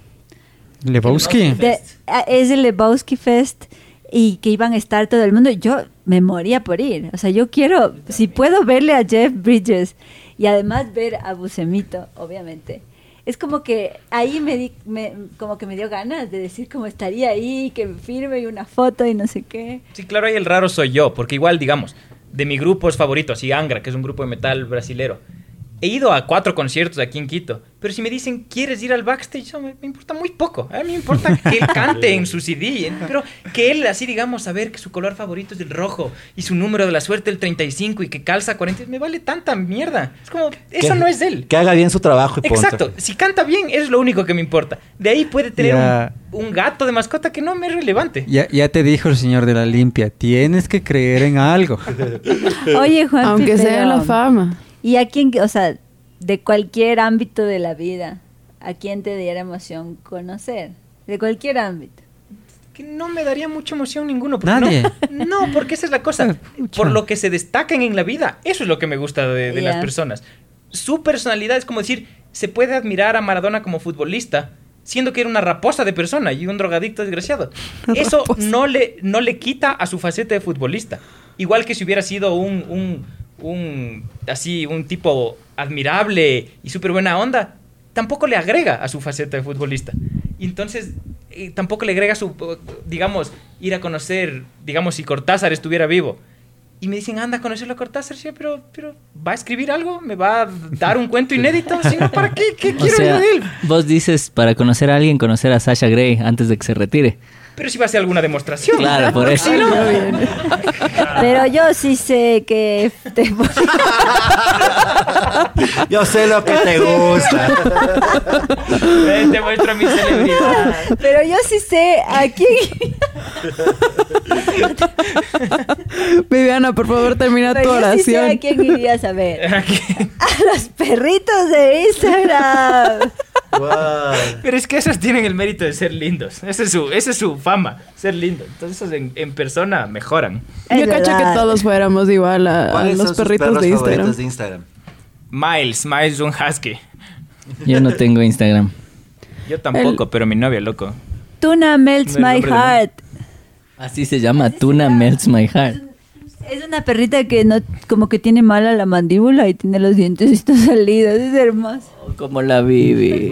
Lebowski. De- ah, es el Lebowski Fest y que iban a estar todo el mundo. Yo me moría por ir. O sea, yo quiero, si puedo verle a Jeff Bridges y además ver a Buscemito, obviamente. Es como que ahí me, di, me como que me dio ganas de decir cómo estaría ahí, que me firme y una foto y no sé qué. Sí, claro, ahí el raro soy yo, porque igual, digamos, de mis grupos favoritos, así Angra, que es un grupo de metal brasilero, he ido a cuatro conciertos aquí en Quito, pero si me dicen, ¿quieres ir al backstage? No, me, me importa muy poco. A mí me importa que él cante en su C D, pero que él así, digamos, saber que su color favorito es el rojo y su número de la suerte el treinta y cinco y que calza cuarenta, me vale tanta mierda. Es como, eso Que- no es él. Que haga bien su trabajo y punto. Exacto, si canta bien, es lo único que me importa. De ahí puede tener Ya. un, un gato de mascota que no me es relevante. Ya, ya te dijo el señor de la limpia, tienes que creer en algo. Oye, Juan, Aunque sea en la fama. ¿Y a quién, o sea, de cualquier ámbito de la vida, a quién te diera emoción conocer? De cualquier ámbito. Que no me daría mucha emoción ninguno. porque Nadie. No, no, porque esa es la cosa. Pucha. Por lo que se destacan en la vida, eso es lo que me gusta de, de Ya. las personas. Su personalidad es como decir, se puede admirar a Maradona como futbolista, siendo que era una raposa de persona y un drogadicto desgraciado. Eso no le, no le quita a su faceta de futbolista. Igual que si hubiera sido un, un, un así, un tipo admirable y súper buena onda, tampoco le agrega a su faceta de futbolista. Y entonces, eh, tampoco le agrega su, digamos, ir a conocer, digamos, si Cortázar estuviera vivo. Y me dicen, anda a conocerlo a Cortázar, sí, pero, pero ¿va a escribir algo? ¿Me va a dar un cuento inédito? Si no, ¿para qué? ¿Qué O quiero sea, yo de él? vos dices para conocer a alguien, conocer a Sasha Grey antes de que se retire. Pero si va a ser alguna demostración. Claro, por eso. Sí, ¿no? Pero yo sí sé que te- Yo sé lo que te gusta. Ven, te muestro mi celebridad. pero yo sí sé a quién. Viviana, por favor, termina tu Pero yo sí sé a oración. quién irías a ver. Aquí. A los perritos de Instagram. Wow. Pero es que esos tienen el mérito de ser lindos. Esa es su, esa es su fama, ser lindo. Entonces esos en, en persona mejoran. Yo Es cacho que verdad. todos fuéramos igual a, a ¿Cuáles los son sus perritos perros de Instagram. favoritos de Instagram? Miles, Miles es un husky. Yo no tengo Instagram. Yo tampoco, pero mi novia, loco. Tuna melts El my nombre del heart. Así se llama, Tuna Melts My Heart. Es una perrita que no, como que tiene mala la mandíbula y tiene los dientes salidos. Es hermoso. Como la Bibi.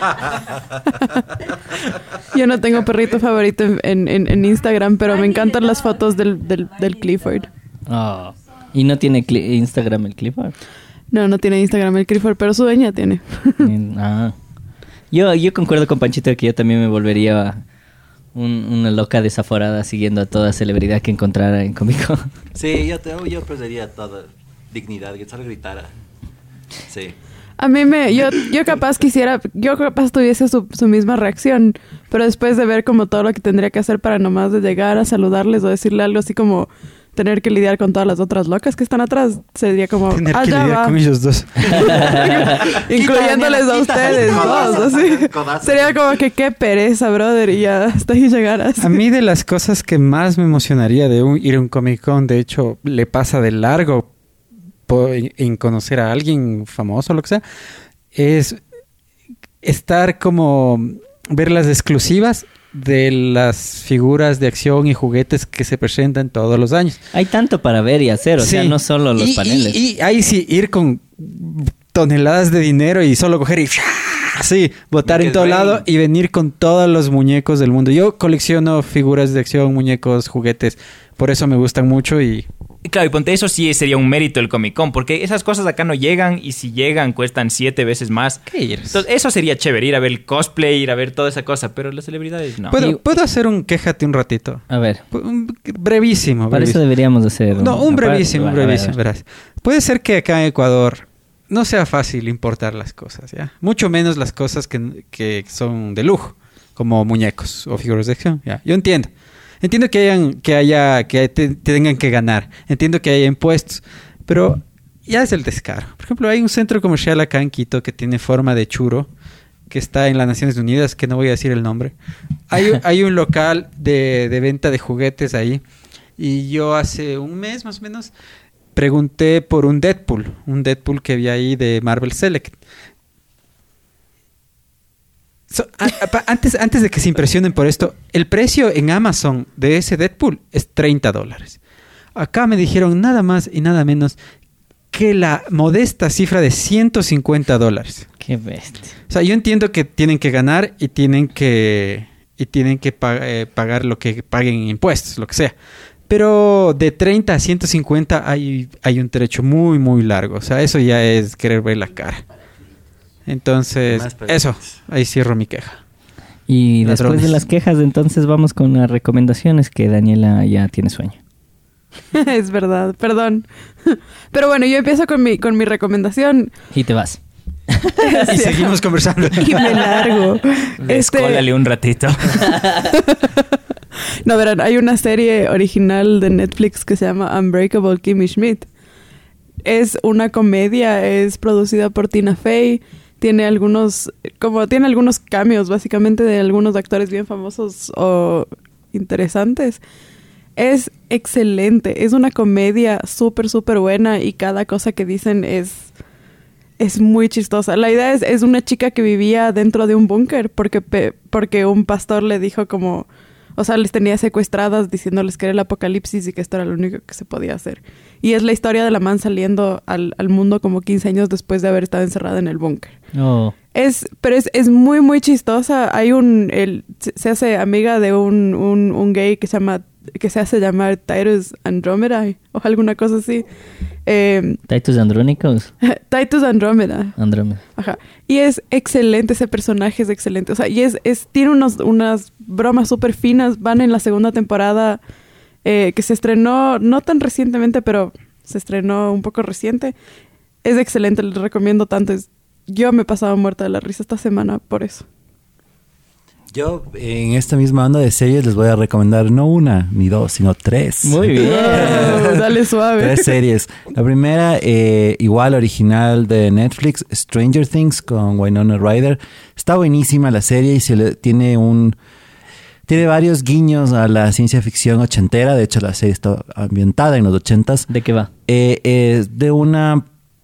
Yo no tengo perrito favorito en, en- en- en Instagram, pero me encantan las fotos del, del, del Clifford. Oh. ¿Y no tiene cli- Instagram el Clifford? No, no tiene Instagram el Clifford, pero su dueña tiene. Ah. Yo, yo concuerdo con Panchito que yo también me volvería un- una loca desaforada siguiendo a toda celebridad que encontrara en Comic-Con. Sí, yo, te, yo perdería toda dignidad, que solo gritara. Sí. A mí me... Yo, yo capaz quisiera... Yo capaz tuviese su, su misma reacción, pero después de ver como todo lo que tendría que hacer para nomás de llegar a saludarles o decirle algo así como tener que lidiar con todas las otras locas que están atrás, sería como... Tener "Ah, que ya lidiar va". con ellos dos. Incluyéndoles a Quita, ustedes codazo, dos, así. codazo. Sería como que qué pereza, brother, y ya hasta ahí llegaras. A mí de las cosas que más me emocionaría de un- ir a un Comic Con, de hecho, le pasa de largo po- en, en conocer a alguien famoso o lo que sea, es estar como ver las exclusivas de las figuras de acción y juguetes que se presentan todos los años. Hay tanto para ver y hacer, o sea, Sí. no solo los Y- paneles. Y, y ahí sí, ir con toneladas de dinero y solo coger y así, botar en Make todo it rain. lado y venir con todos los muñecos del mundo. Yo colecciono figuras de acción, muñecos, juguetes. Por eso me gustan mucho y Claro, y ponte, eso sí sería un mérito del Comic Con, porque esas cosas acá no llegan, y si llegan cuestan siete veces más. ¿Qué eres? Entonces, eso sería chévere, ir a ver el cosplay, ir a ver toda esa cosa, pero las celebridades no. ¿Puedo, Y- ¿Puedo hacer un quéjate un ratito? A ver, Un brevísimo. para eso brevísimo. deberíamos hacer... No, un aparte- brevísimo, un a ver, a ver. brevísimo, verás. Puede ser que acá en Ecuador no sea fácil importar las cosas, ¿ya? Mucho menos las cosas que, que son de lujo, como muñecos o figuras de acción, ¿ya? Yo entiendo. Entiendo que hayan, que haya, que te- tengan que ganar. Entiendo que haya impuestos, pero ya es el descaro. Por ejemplo, hay un centro comercial acá en Quito que tiene forma de churo, que está en las Naciones Unidas, que no voy a decir el nombre. Hay, hay un local de, de venta de juguetes ahí, y yo hace un mes más o menos pregunté por un Deadpool, un Deadpool que vi ahí de Marvel Select. So, a- a- antes, antes de que se impresionen por esto, el precio en Amazon de ese Deadpool es treinta dólares. Acá me dijeron nada más y nada menos que la modesta cifra de ciento cincuenta dólares. Qué bestia. O sea, yo entiendo que tienen que ganar y tienen que y tienen que pa- eh, pagar lo que paguen en impuestos, lo que sea. Pero de treinta a ciento cincuenta hay, hay un trecho muy, muy largo. O sea, eso ya es querer ver la cara. Entonces, Más preguntas. eso, ahí cierro mi queja. Y después Ladrones. de las quejas, entonces vamos con las recomendaciones, que Daniela ya tiene sueño. Es verdad, perdón. Pero bueno, yo empiezo con mi, con mi recomendación. Y te vas. Y seguimos conversando. Y me largo. Este, Descólale un ratito. no, verán, hay una serie original de Netflix que se llama Unbreakable Kimmy Schmidt. Es una comedia, es producida por Tina Fey. Tiene algunos, como tiene algunos cambios, básicamente, de algunos actores bien famosos o interesantes. Es excelente. Es una comedia súper, súper buena, y cada cosa que dicen es, es muy chistosa. La idea es, es una chica que vivía dentro de un búnker porque, pe- porque un pastor le dijo como... O sea, les tenía secuestradas diciéndoles que era el apocalipsis y que esto era lo único que se podía hacer. Y es la historia de la man saliendo al, al mundo como quince años después de haber estado encerrada en el búnker. Oh, Es, pero es, es muy, muy chistosa. Hay un... El, se, se hace amiga de un, un, un gay que se llama... que se hace llamar Titus Andromeda o alguna cosa así. Eh, Titus Andronicus. Titus Andromeda. Andrómeda. Ajá. Y es excelente, ese personaje es excelente. O sea, y es, es tiene unos, unas bromas súper finas. Van en la segunda temporada eh, que se estrenó, no tan recientemente, pero se estrenó un poco reciente. Es excelente, les recomiendo tanto. Es, yo me he pasado muerta de la risa esta semana por eso. Yo, en esta misma onda de series, les voy a recomendar no una ni dos, sino tres. Muy bien. Oh, dale suave. Tres series. La primera, eh, igual original de Netflix, Stranger Things con Winona Ryder. Está buenísima la serie y se le, tiene un... Tiene varios guiños a la ciencia ficción ochentera. De hecho, la serie está ambientada en los ochentas. ¿De qué va? Eh, es de una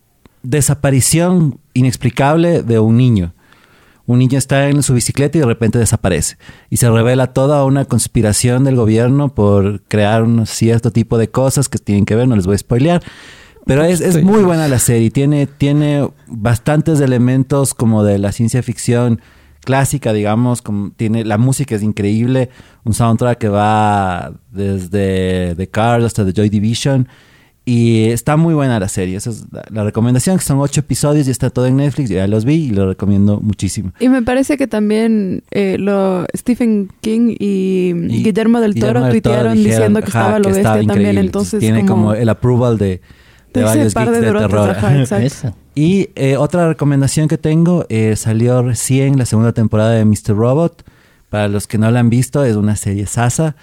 desaparición inexplicable de un niño. Un niño está en su bicicleta y de repente desaparece. Y se revela toda una conspiración del gobierno por crear un cierto tipo de cosas que tienen que ver, no les voy a spoilear. Pero es, es muy buena la serie. Tiene, tiene bastantes elementos como de la ciencia ficción clásica, digamos. Como tiene, la música es increíble. Un soundtrack que va desde The Cars hasta The Joy Division. Y está muy buena la serie. Esa es la, la recomendación, que son ocho episodios y está todo en Netflix. Yo ya los vi y lo recomiendo muchísimo. Y me parece que también eh, lo Stephen King y, Y Guillermo del Toro Guillermo del Toro tuitearon dijeron, diciendo que ajá, estaba lo que bestia estaba también. increíble. Entonces, tiene como, el approval de, de de ese varios par geeks de de, brotes, terror. ajá, exacto. Eso. Y eh, otra recomendación que tengo, eh, salió recién la segunda temporada de mister Robot. Para los que no la han visto, es una serie sasa.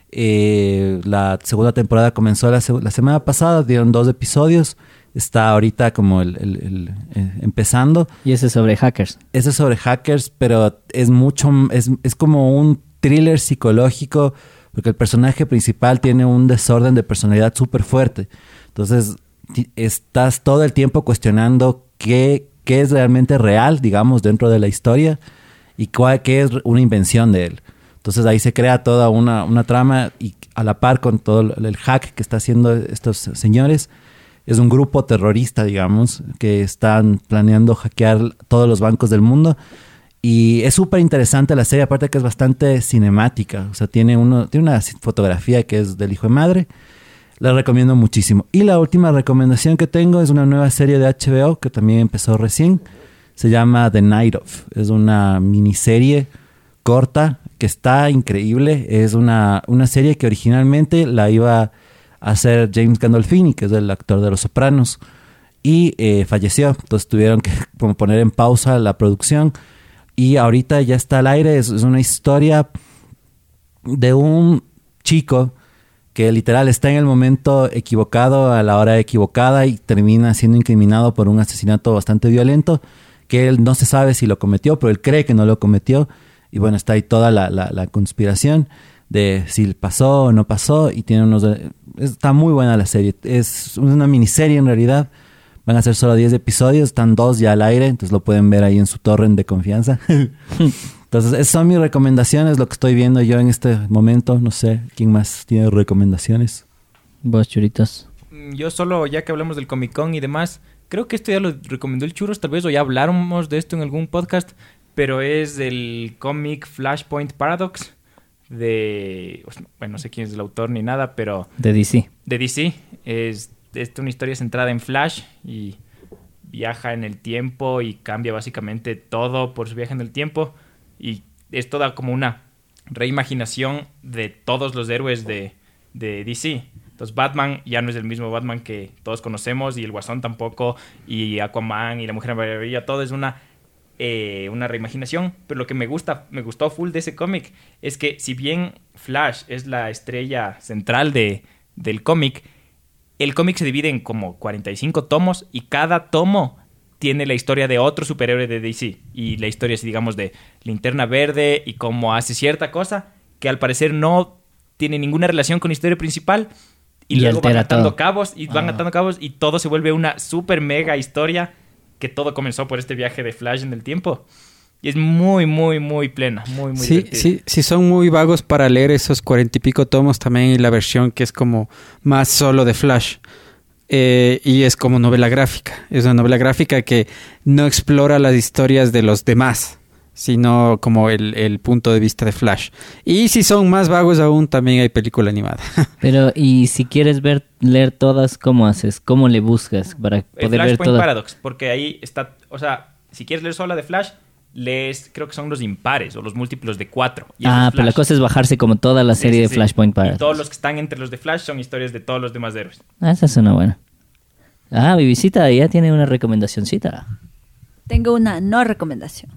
Eh, la segunda temporada comenzó la, se- la semana pasada, dieron dos episodios. Está ahorita como el, el- el, eh, empezando. Y ese es sobre hackers. Ese es sobre hackers, pero es mucho, es, es como un thriller psicológico, porque el personaje principal tiene un desorden de personalidad súper fuerte. Entonces, ti- estás todo el tiempo cuestionando qué, qué es realmente real, digamos, dentro de la historia y cuál, qué es una invención de él. Entonces, ahí se crea toda una, una trama y a la par con todo el el hack que está haciendo estos señores. Es un grupo terrorista, digamos, que están planeando hackear todos los bancos del mundo. Y es súper interesante la serie, aparte que es bastante cinemática. O sea, tiene, uno, tiene una fotografía que es del hijo de madre. La recomiendo muchísimo. Y la última recomendación que tengo es una nueva serie de H B O que también empezó recién. Se llama The Night Of. Es una miniserie corta que está increíble. Es una, una serie que originalmente la iba a hacer James Gandolfini, que es el actor de Los Sopranos, y eh, falleció. Entonces tuvieron que como poner en pausa la producción. Y ahorita ya está al aire. Es, es una historia de un chico que literal está en el momento equivocado, a la hora equivocada, y termina siendo incriminado por un asesinato bastante violento, que él no se sabe si lo cometió, pero él cree que no lo cometió. Y bueno, está ahí toda la, la, la conspiración de si pasó o no pasó, y tiene unos... Está muy buena la serie. Es una miniserie en realidad. Van a ser solo diez episodios, están dos ya al aire, entonces lo pueden ver ahí en su torrent de confianza. Entonces, esas son mis recomendaciones, lo que estoy viendo yo en este momento. No sé, ¿quién más tiene recomendaciones? Vos, Churitos. Yo solo, ya que hablamos del Comic Con y demás, creo que esto ya lo recomendó el Churros, tal vez, o ya habláramos de esto en algún podcast, pero es del cómic Flashpoint Paradox de... Bueno, no sé quién es el autor ni nada, pero... De D C. De D C. Es, es una historia centrada en Flash y viaja en el tiempo y cambia básicamente todo por su viaje en el tiempo. Y es toda como una reimaginación de todos los héroes de, de D C. Entonces Batman ya no es el mismo Batman que todos conocemos, y el Guasón tampoco, y Aquaman y la Mujer Maravilla, todo es una, eh, una reimaginación. Pero lo que me gusta, me gustó full de ese cómic es que si bien Flash es la estrella central de, del cómic, el cómic se divide en como cuarenta y cinco tomos, y cada tomo tiene la historia de otro superhéroe de D C. Y la historia es, digamos, de Linterna Verde y cómo hace cierta cosa que al parecer no tiene ninguna relación con la historia principal. Y, y luego van atando todo. cabos y van ah. atando cabos y todo se vuelve una super mega historia, que todo comenzó por este viaje de Flash en el tiempo. Y es muy, muy, muy plena. Muy, muy sí, divertida. sí, sí, son muy vagos para leer esos cuarenta y pico tomos también, y la versión que es como más solo de Flash. Eh, y es como novela gráfica. Es una novela gráfica que no explora las historias de los demás, sino como el, el punto de vista de Flash. Y si son más vagos aún, también hay película animada. Pero, y si quieres ver leer todas, ¿cómo haces? ¿Cómo le buscas para poder ver Flashpoint todas? Paradox, porque ahí está, o sea, si quieres leer sola de Flash, lees, creo que son los impares o los múltiplos de cuatro. Ah, pero la cosa es bajarse como toda la serie sí, sí, de Flashpoint Paradox. Y todos los que están entre los de Flash son historias de todos los demás héroes. Ah, esa es una buena. Ah, mi visita ya tiene una recomendacioncita. Tengo una no recomendación.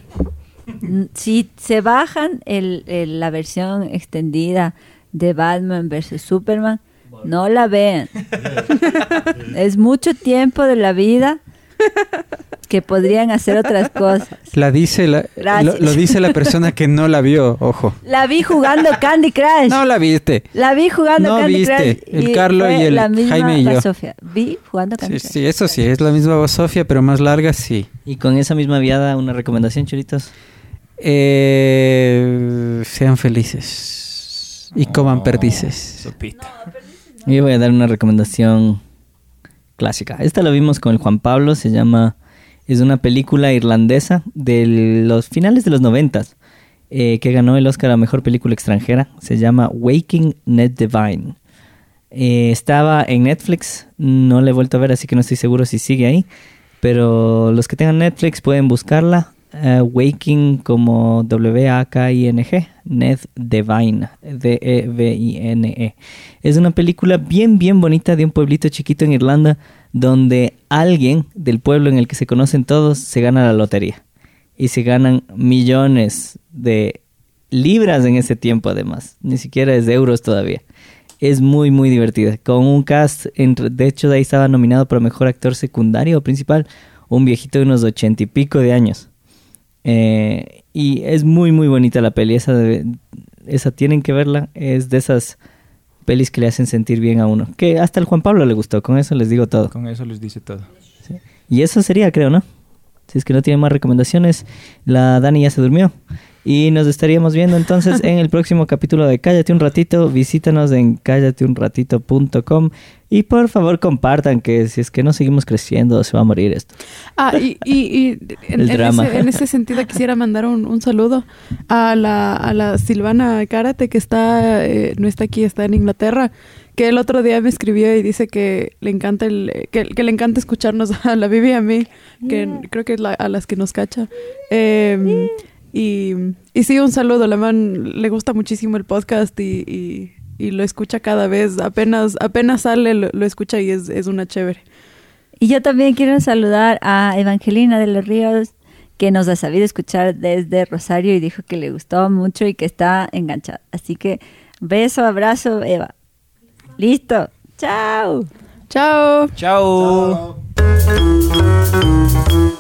Si se bajan el, el, la versión extendida de Batman versus Superman, no la vean. Es mucho tiempo de la vida que podrían hacer otras cosas. La dice la, lo, lo dice la persona que no la vio, ojo. La vi jugando Candy Crush. No la viste. La vi jugando no Candy viste. Crush. El Carlos y el la misma Jaime y yo. Sofía. Vi jugando Candy sí, Crush. Sí, eso sí, es la misma Sofía, pero más larga, sí. Y con esa misma viada, una recomendación, Churitos. Eh, sean felices y coman oh, perdices. Sopita. Yo voy a dar una recomendación clásica. Esta la vimos con el Juan Pablo, se llama... Es una película irlandesa de los finales de los noventas, eh, que ganó el Oscar a Mejor Película Extranjera. Se llama Waking Ned Devine. Eh, estaba en Netflix, no la he vuelto a ver, así que no estoy seguro si sigue ahí. Pero los que tengan Netflix pueden buscarla. Uh, Waking como W A K I N G, Ned Devine, D E V I N E. Es una película bien, bien bonita de un pueblito chiquito en Irlanda, donde alguien del pueblo en el que se conocen todos se gana la lotería. Y se ganan millones de libras en ese tiempo, además. Ni siquiera es de euros todavía. Es muy, muy divertida. Con un cast, entre, de hecho, de ahí estaba nominado para Mejor Actor Secundario o Principal, un viejito de unos ochenta y pico de años. Eh, y es muy, muy bonita la peli. Esa, de, esa tienen que verla. Es de esas pelis que le hacen sentir bien a uno. Que hasta el Juan Pablo le gustó. Con eso les digo todo. Con eso les dice todo. Sí. Y eso sería, creo, ¿no? Si es que no tienen más recomendaciones. La Dani ya se durmió. Y nos estaríamos viendo entonces en el próximo capítulo de Cállate un Ratito. Visítanos en cállate un ratito punto com y por favor compartan, que si es que no seguimos creciendo se va a morir esto. Ah, y, y, y en, El en drama. ese, en ese sentido quisiera mandar un, un saludo a la, a la Silvana Cárate, que está eh, no está aquí, está en Inglaterra, que el otro día me escribió y dice que le encanta el que, que le encanta escucharnos a la Vivi y a mí, que Yeah. creo que es la, a las que nos cacha. Eh, y, y sí, un saludo. La man le gusta muchísimo el podcast y, y, y lo escucha cada vez. Apenas apenas sale, lo, lo escucha y es, es una chévere. Y yo también quiero saludar a Evangelina de los Ríos, que nos ha sabido escuchar desde Rosario y dijo que le gustó mucho y que está enganchada. Así que beso, abrazo, Eva. Listo. Chao. Chao. Chao. Chao.